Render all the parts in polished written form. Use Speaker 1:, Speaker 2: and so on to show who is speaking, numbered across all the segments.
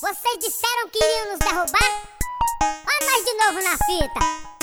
Speaker 1: Vocês disseram que iriam nos derrubar? Olha nós de novo na fita.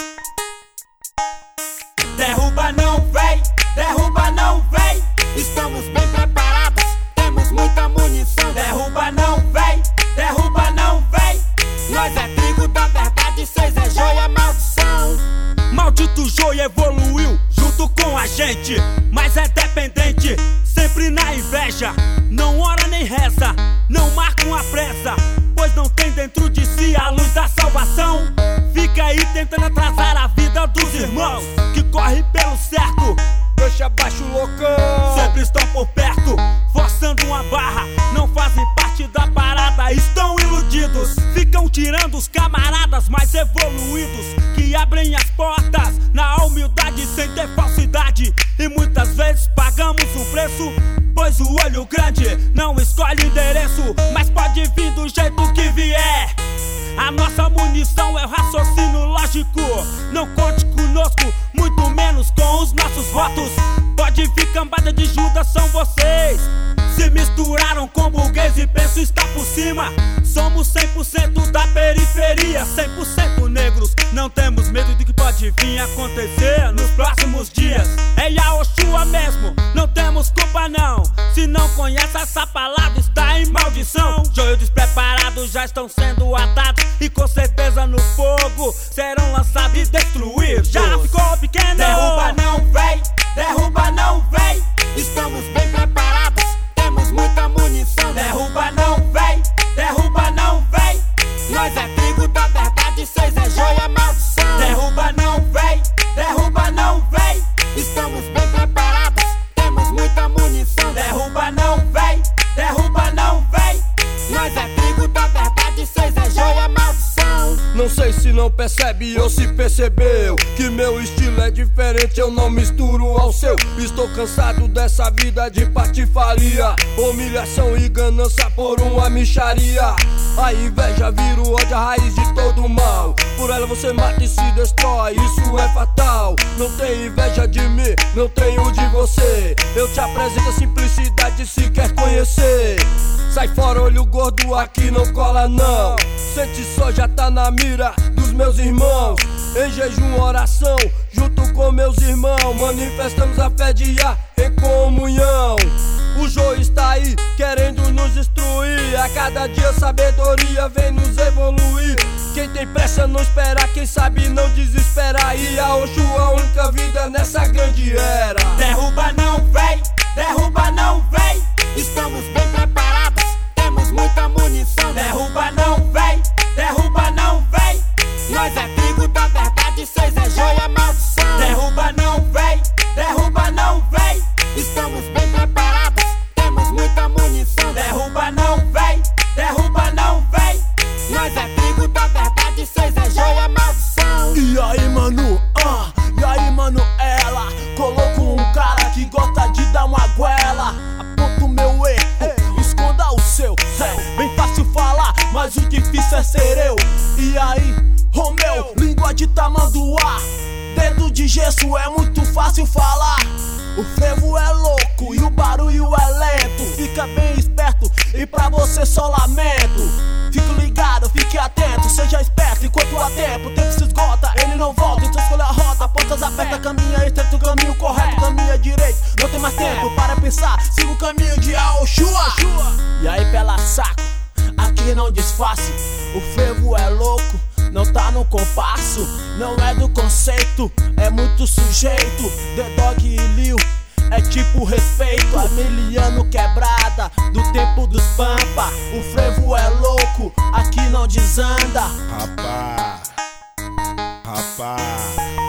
Speaker 2: Derruba não, véi, derruba não, véi.
Speaker 3: Estamos bem preparados, temos muita munição.
Speaker 2: Derruba não, véi, derruba não, véi.
Speaker 3: Nós é trigo da verdade, cês é joia, maldição.
Speaker 2: Maldito joia evoluiu junto com a gente, mas é dependente, sempre na inveja. Não ora nem reza, não marcam a pressa, pois não tem dentro de si a luz da salvação. Fica aí tentando atrasar a vida dos irmãos que correm pelo certo.
Speaker 3: Deixa baixo, loucão.
Speaker 2: Sempre estão por perto, forçando uma barra, não fazem parte da parada, estão iludidos. Ficam tirando os camaradas mais evoluídos, que abrem as portas na humildade sem ter falsidade. E muitas vezes pagamos um preço, pois o olho grande não escolhe endereço, mas pode vir do jeito que vier. A nossa munição é o raciocínio lógico. Não conte conosco, muito menos com os nossos votos. Pode vir cambada de Judas, são vocês. Se misturaram com burguês e pensam estar por cima. Somos 100% da periferia, 100% negros. Não temos medo do que pode vir acontecer nos próximos dias. É Yaoshua mesmo, não temos culpa não. Se não conhece essa palavra, está em maldição. Joio despreparados já estão sendo atados, e com certeza no fogo serão lançados e destruídos. Já ficou pequeno?
Speaker 3: Derruba não, véi, derruba não, véi. Estamos bem preparados, temos muita munição.
Speaker 2: Derruba não, véi, derruba não, véi.
Speaker 3: Nós é trigo da verdade, cês é joia, maldição.
Speaker 2: Derruba não, véi, derruba não, véi.
Speaker 3: Estamos bem preparados, temos muita munição.
Speaker 2: Derruba não, véi, derruba não, véi.
Speaker 3: Nós é trigo da verdade, cês é joia, maldição.
Speaker 4: Não sei se não percebe ou se percebeu que meu estilo é diferente, eu não misturo ao seu. Estou cansado dessa vida de patifaria, humilhação e ganância por uma mixaria. A inveja vira o ódio, a raiz de todo mal. Por ela você mata e se destrói, isso é fatal. Não tem inveja de mim, não tenho de você. Eu te apresento a simplicidade se quer conhecer. Sai fora, olho gordo, aqui não cola não. Sente só, já tá na mira dos meus irmãos. Em jejum, oração, junto com meus irmãos, manifestamos a fé diária em comunhão. O joio está aí, querendo nos destruir. A cada dia sabedoria vem nos evoluir. Quem tem pressa não espera, quem sabe não desesperar. E a Oxua, a única vida nessa grande era.
Speaker 2: Derruba não, véi, derruba não, véi.
Speaker 3: Estamos bem preparados, temos muita munição.
Speaker 2: Derruba não, véi, derruba não, véi.
Speaker 3: Nós é trigo da verdade, cês é joia, maldição.
Speaker 2: Derruba não, véi, derruba não, véi.
Speaker 3: Estamos bem preparados, temos muita munição.
Speaker 2: Derruba não, véi, derruba não, véi.
Speaker 3: Nós é trigo da verdade, cês é joia, maldição.
Speaker 5: E aí, mano, e aí, mano, ela colocou um cara que gosta de dar uma goela. Aponta o meu erro, esconda o seu. É bem fácil falar, mas o difícil é ser eu. E aí, Romeu, língua de tamanduá, dedo de gesso, é muito fácil falar. O frevo é louco e o barulho é lento. Fica bem esperto e pra você só lamento. Fique ligado, fique atento, seja esperto enquanto há tempo. O tempo se esgota, ele não volta, então escolha a rota. Pontas abertas, caminha estreito, caminho correto, caminha direito. Não tem mais tempo para pensar, siga o caminho de Yaoshua. E aí, pela saco, aqui não disfarce. O frevo é louco, não tá no compasso, não é do conceito, é muito sujeito. The Dog e Liu é tipo respeito. Ameliano quebrada, do tempo dos pampa. O frevo é louco, aqui não desanda.
Speaker 6: Rapaz,